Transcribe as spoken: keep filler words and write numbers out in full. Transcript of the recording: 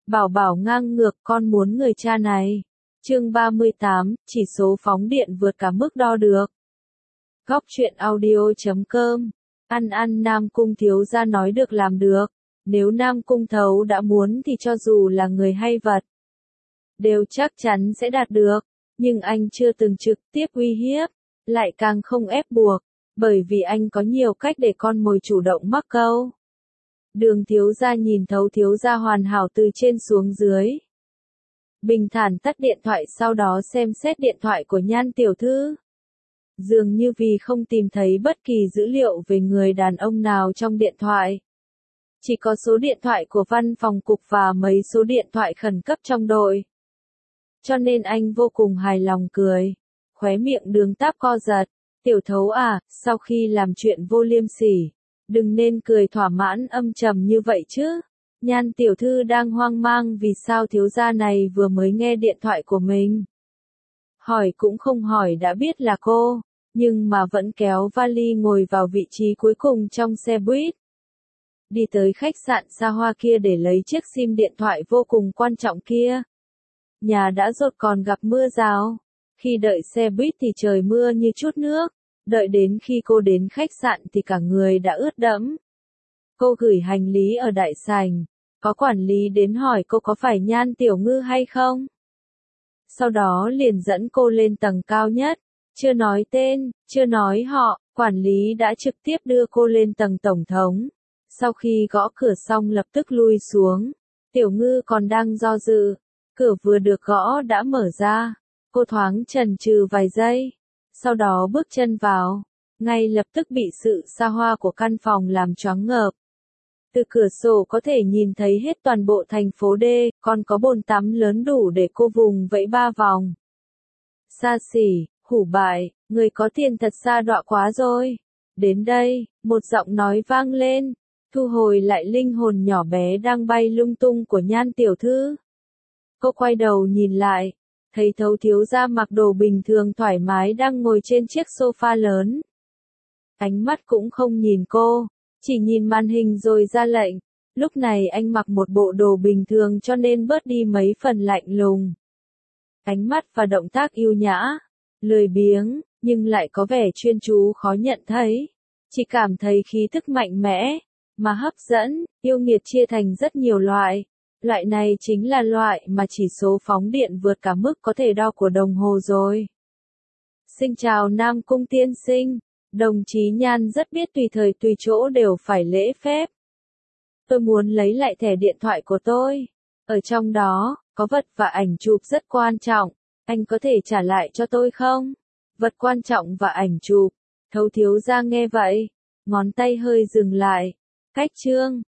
Bảo bảo ngang ngược, con muốn người cha này. Chương ba mươi tám, chỉ số phóng điện vượt cả mức đo được. Góc truyện audio chấm com. Ăn ăn Nam Cung thiếu gia nói được làm được. Nếu Nam Cung Thấu đã muốn thì cho dù là người hay vật, đều chắc chắn sẽ đạt được. Nhưng anh chưa từng trực tiếp uy hiếp, lại càng không ép buộc, bởi vì anh có nhiều cách để con mồi chủ động mắc câu. Đường thiếu gia nhìn Thấu thiếu gia hoàn hảo từ trên xuống dưới. Bình thản tắt điện thoại, sau đó xem xét điện thoại của Nhan tiểu thư. Dường như vì không tìm thấy bất kỳ dữ liệu về người đàn ông nào trong điện thoại. Chỉ có số điện thoại của văn phòng cục và mấy số điện thoại khẩn cấp trong đội. Cho nên anh vô cùng hài lòng cười. Khóe miệng Đường Táp co giật. Tiểu Thấu à, sau khi làm chuyện vô liêm sỉ, đừng nên cười thỏa mãn âm trầm như vậy chứ. Nhan tiểu thư đang hoang mang vì sao thiếu gia này vừa mới nghe điện thoại của mình. Hỏi cũng không hỏi đã biết là cô, nhưng mà vẫn kéo vali ngồi vào vị trí cuối cùng trong xe buýt. Đi tới khách sạn xa hoa kia để lấy chiếc sim điện thoại vô cùng quan trọng kia. Nhà đã rột còn gặp mưa rào. Khi đợi xe buýt thì trời mưa như chút nước. Đợi đến khi cô đến khách sạn thì cả người đã ướt đẫm. Cô gửi hành lý ở đại sảnh. Có quản lý đến hỏi cô có phải Nhan Tiểu Ngư hay không. Sau đó liền dẫn cô lên tầng cao nhất. Chưa nói tên, chưa nói họ, quản lý đã trực tiếp đưa cô lên tầng tổng thống. Sau khi gõ cửa xong lập tức lui xuống. Tiểu Ngư còn đang do dự. Cửa vừa được gõ đã mở ra. Cô thoáng chần chừ vài giây. Sau đó bước chân vào. Ngay lập tức bị sự xa hoa của căn phòng làm choáng ngợp. Từ cửa sổ có thể nhìn thấy hết toàn bộ thành phố D, còn có bồn tắm lớn đủ để cô vùng vẫy ba vòng. Xa xỉ, hủ bại, người có tiền thật xa đọa quá rồi. Đến đây, một giọng nói vang lên, thu hồi lại linh hồn nhỏ bé đang bay lung tung của Nhan tiểu thư. Cô quay đầu nhìn lại, thấy Thấu thiếu gia mặc đồ bình thường thoải mái đang ngồi trên chiếc sofa lớn. Ánh mắt cũng không nhìn cô, chỉ nhìn màn hình rồi ra lệnh. Lúc này anh mặc một bộ đồ bình thường cho nên bớt đi mấy phần lạnh lùng. Ánh mắt và động tác yêu nhã, lười biếng, nhưng lại có vẻ chuyên chú khó nhận thấy. Chỉ cảm thấy khí thức mạnh mẽ, mà hấp dẫn, yêu nghiệt chia thành rất nhiều loại. Loại này chính là loại mà chỉ số phóng điện vượt cả mức có thể đo của đồng hồ rồi. Xin chào Nam Cung tiên sinh. Đồng chí Nhan rất biết tùy thời tùy chỗ đều phải lễ phép. Tôi muốn lấy lại thẻ điện thoại của tôi. Ở trong đó, có vật và ảnh chụp rất quan trọng. Anh có thể trả lại cho tôi không? Vật quan trọng và ảnh chụp. Thấu thiếu gia nghe vậy. Ngón tay hơi dừng lại. Cách chương.